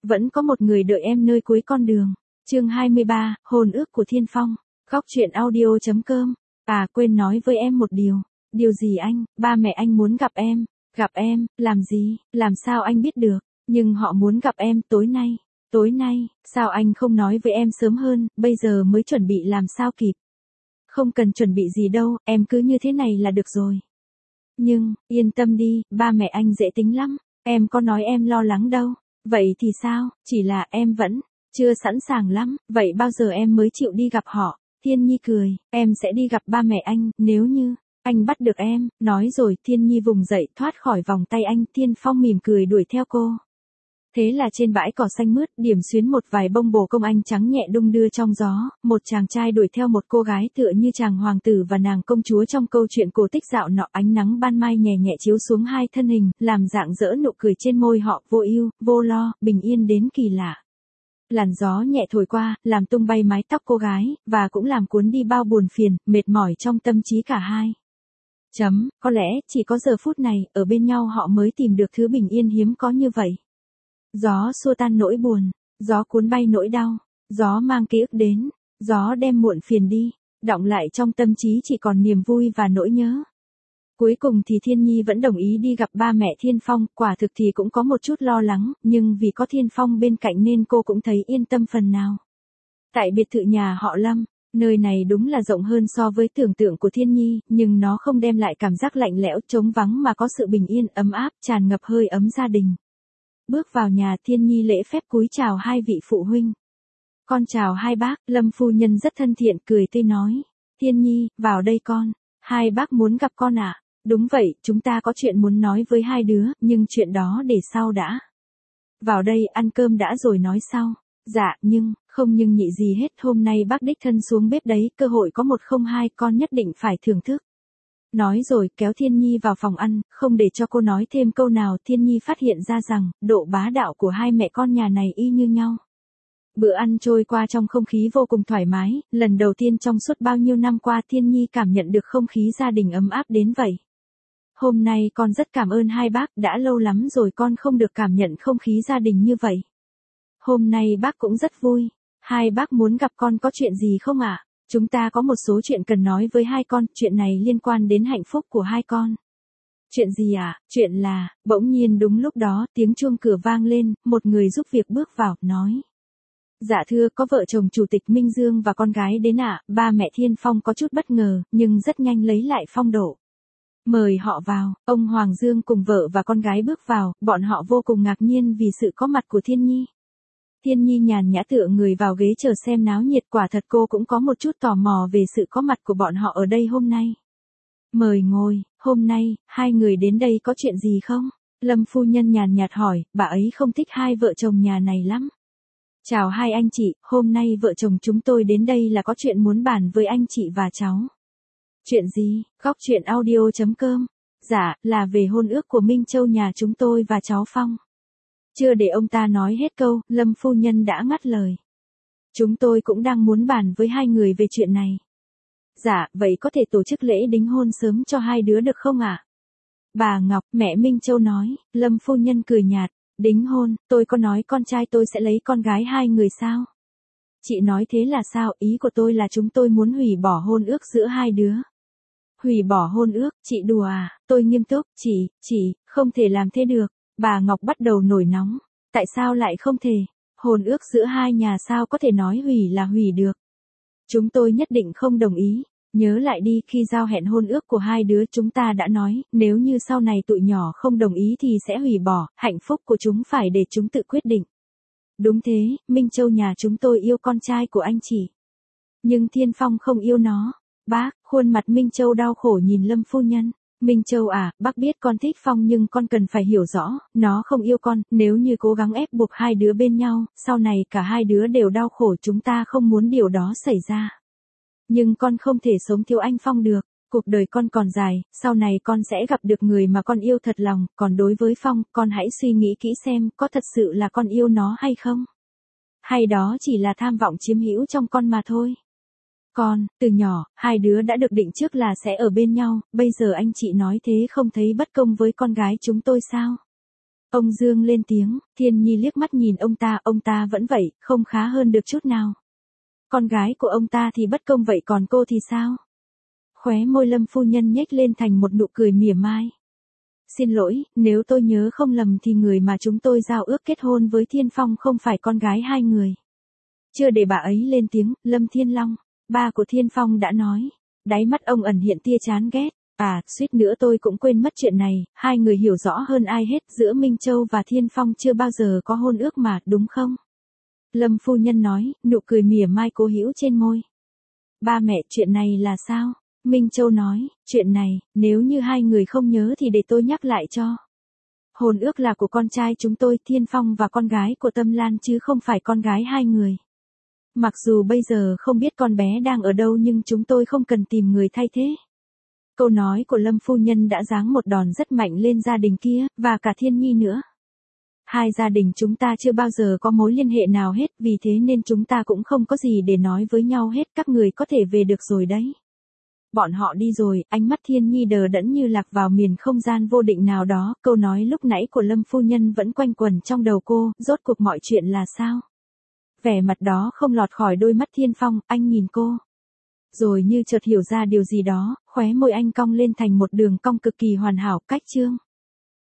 vẫn có một người đợi em nơi cuối con đường. Chương 23, hôn ước của Thiên Phong. Góc truyện audio.com. À quên nói với em một điều. Điều gì anh? Ba mẹ anh muốn gặp em. Gặp em, làm gì? Làm sao anh biết được? Nhưng họ muốn gặp em tối nay. Tối nay, sao anh không nói với em sớm hơn, bây giờ mới chuẩn bị làm sao kịp? Không cần chuẩn bị gì đâu, em cứ như thế này là được rồi. Nhưng, yên tâm đi, ba mẹ anh dễ tính lắm, em có nói em lo lắng đâu. Vậy thì sao, chỉ là em vẫn chưa sẵn sàng lắm, vậy bao giờ em mới chịu đi gặp họ? Thiên Nhi cười, em sẽ đi gặp ba mẹ anh, nếu như anh bắt được em. Nói rồi Thiên Nhi vùng dậy thoát khỏi vòng tay anh. Thiên Phong mỉm cười đuổi theo cô. Thế là trên bãi cỏ xanh mướt, điểm xuyến một vài bông bồ công anh trắng nhẹ đung đưa trong gió, một chàng trai đuổi theo một cô gái tựa như chàng hoàng tử và nàng công chúa trong câu chuyện cổ tích dạo nọ. Ánh nắng ban mai nhẹ nhẹ chiếu xuống hai thân hình, làm rạng rỡ nụ cười trên môi họ, vô ưu, vô lo, bình yên đến kỳ lạ. Làn gió nhẹ thổi qua, làm tung bay mái tóc cô gái, và cũng làm cuốn đi bao buồn phiền, mệt mỏi trong tâm trí cả hai. Có lẽ, chỉ có giờ phút này, ở bên nhau họ mới tìm được thứ bình yên hiếm có như vậy. Gió xua tan nỗi buồn, gió cuốn bay nỗi đau, gió mang ký ức đến, gió đem muộn phiền đi, đọng lại trong tâm trí chỉ còn niềm vui và nỗi nhớ. Cuối cùng thì Thiên Nhi vẫn đồng ý đi gặp ba mẹ Thiên Phong, quả thực thì cũng có một chút lo lắng, nhưng vì có Thiên Phong bên cạnh nên cô cũng thấy yên tâm phần nào. Tại biệt thự nhà họ Lâm, nơi này đúng là rộng hơn so với tưởng tượng của Thiên Nhi, nhưng nó không đem lại cảm giác lạnh lẽo trống vắng mà có sự bình yên, ấm áp, tràn ngập hơi ấm gia đình. Bước vào nhà, Thiên Nhi lễ phép cúi chào hai vị phụ huynh. Con chào hai bác. Lâm phu nhân rất thân thiện, cười tươi nói. Thiên Nhi, vào đây con. Hai bác muốn gặp con ạ. Đúng vậy, chúng ta có chuyện muốn nói với hai đứa, nhưng chuyện đó để sau đã. Vào đây, ăn cơm đã rồi nói sau. Dạ, không nhưng nhị gì hết, hôm nay bác đích thân xuống bếp đấy, cơ hội có một không hai, con nhất định phải thưởng thức. Nói rồi kéo Thiên Nhi vào phòng ăn, không để cho cô nói thêm câu nào. Thiên Nhi phát hiện ra rằng, độ bá đạo của hai mẹ con nhà này y như nhau. Bữa ăn trôi qua trong không khí vô cùng thoải mái, lần đầu tiên trong suốt bao nhiêu năm qua Thiên Nhi cảm nhận được không khí gia đình ấm áp đến vậy. Hôm nay con rất cảm ơn hai bác, đã lâu lắm rồi con không được cảm nhận không khí gia đình như vậy. Hôm nay bác cũng rất vui. Hai bác muốn gặp con có chuyện gì không ạ? Chúng ta có một số chuyện cần nói với hai con, chuyện này liên quan đến hạnh phúc của hai con. Chuyện gì ạ? Chuyện là, bỗng nhiên đúng lúc đó, tiếng chuông cửa vang lên, một người giúp việc bước vào, nói. Dạ thưa, có vợ chồng Chủ tịch Minh Dương và con gái đến ạ. Ba mẹ Thiên Phong có chút bất ngờ, nhưng rất nhanh lấy lại phong độ. Mời họ vào. Ông Hoàng Dương cùng vợ và con gái bước vào, bọn họ vô cùng ngạc nhiên vì sự có mặt của Thiên Nhi. Thiên Nhi nhàn nhã tựa người vào ghế chờ xem náo nhiệt, quả thật cô cũng có một chút tò mò về sự có mặt của bọn họ ở đây hôm nay. Mời ngồi, hôm nay, hai người đến đây có chuyện gì không? Lâm phu nhân nhàn nhạt hỏi, bà ấy không thích hai vợ chồng nhà này lắm. Chào hai anh chị, hôm nay vợ chồng chúng tôi đến đây là có chuyện muốn bàn với anh chị và cháu. Chuyện gì? Góc truyện audio.com. Dạ, là về hôn ước của Minh Châu nhà chúng tôi và cháu Phong. Chưa để ông ta nói hết câu, Lâm phu nhân đã ngắt lời. Chúng tôi cũng đang muốn bàn với hai người về chuyện này. Dạ, vậy có thể tổ chức lễ đính hôn sớm cho hai đứa được không ạ? Bà Ngọc, mẹ Minh Châu nói. Lâm phu nhân cười nhạt. Đính hôn, tôi có nói con trai tôi sẽ lấy con gái hai người sao? Chị nói thế là sao? Ý của tôi là chúng tôi muốn hủy bỏ hôn ước giữa hai đứa. Hủy bỏ hôn ước, chị đùa à? Tôi nghiêm túc, chị, không thể làm thế được. Bà Ngọc bắt đầu nổi nóng. Tại sao lại không thể? Hôn ước giữa hai nhà sao có thể nói hủy là hủy được? Chúng tôi nhất định không đồng ý. Nhớ lại đi, khi giao hẹn hôn ước của hai đứa chúng ta đã nói, nếu như sau này tụi nhỏ không đồng ý thì sẽ hủy bỏ, hạnh phúc của chúng phải để chúng tự quyết định. Đúng thế, Minh Châu nhà chúng tôi yêu con trai của anh chị. Nhưng Thiên Phong không yêu nó. Bác, khuôn mặt Minh Châu đau khổ nhìn Lâm phu nhân. Minh Châu à, bác biết con thích Phong nhưng con cần phải hiểu rõ, nó không yêu con, nếu như cố gắng ép buộc hai đứa bên nhau, sau này cả hai đứa đều đau khổ, chúng ta không muốn điều đó xảy ra. Nhưng con không thể sống thiếu anh Phong được, cuộc đời con còn dài, sau này con sẽ gặp được người mà con yêu thật lòng, còn đối với Phong, con hãy suy nghĩ kỹ xem có thật sự là con yêu nó hay không? Hay đó chỉ là tham vọng chiếm hữu trong con mà thôi. Con, từ nhỏ, hai đứa đã được định trước là sẽ ở bên nhau, bây giờ anh chị nói thế không thấy bất công với con gái chúng tôi sao? Ông Dương lên tiếng, Thiên Nhi liếc mắt nhìn ông ta vẫn vậy, không khá hơn được chút nào. Con gái của ông ta thì bất công vậy còn cô thì sao? Khóe môi Lâm phu nhân nhếch lên thành một nụ cười mỉa mai. Xin lỗi, nếu tôi nhớ không lầm thì người mà chúng tôi giao ước kết hôn với Thiên Phong không phải con gái hai người. Chưa để bà ấy lên tiếng, Lâm Thiên Long, ba của Thiên Phong đã nói. Đáy mắt ông ẩn hiện tia chán ghét. Suýt nữa tôi cũng quên mất chuyện này, hai người hiểu rõ hơn ai hết, giữa Minh Châu và Thiên Phong chưa bao giờ có hôn ước mà, đúng không? Lâm phu nhân nói, nụ cười mỉa mai cố hữu trên môi. Ba mẹ, chuyện này là sao? Minh Châu nói, chuyện này, nếu như hai người không nhớ thì để tôi nhắc lại cho. Hôn ước là của con trai chúng tôi, Thiên Phong và con gái của Tâm Lan chứ không phải con gái hai người. Mặc dù bây giờ không biết con bé đang ở đâu nhưng chúng tôi không cần tìm người thay thế. Câu nói của Lâm phu nhân đã giáng một đòn rất mạnh lên gia đình kia, và cả Thiên Nhi nữa. Hai gia đình chúng ta chưa bao giờ có mối liên hệ nào hết, vì thế nên chúng ta cũng không có gì để nói với nhau hết, các người có thể về được rồi đấy. Bọn họ đi rồi, ánh mắt Thiên Nhi đờ đẫn như lạc vào miền không gian vô định nào đó, câu nói lúc nãy của Lâm phu nhân vẫn quanh quẩn trong đầu cô, rốt cuộc mọi chuyện là sao? Vẻ mặt đó không lọt khỏi đôi mắt Thiên Phong, anh nhìn cô. Rồi như chợt hiểu ra điều gì đó, khóe môi anh cong lên thành một đường cong cực kỳ hoàn hảo, cách chương.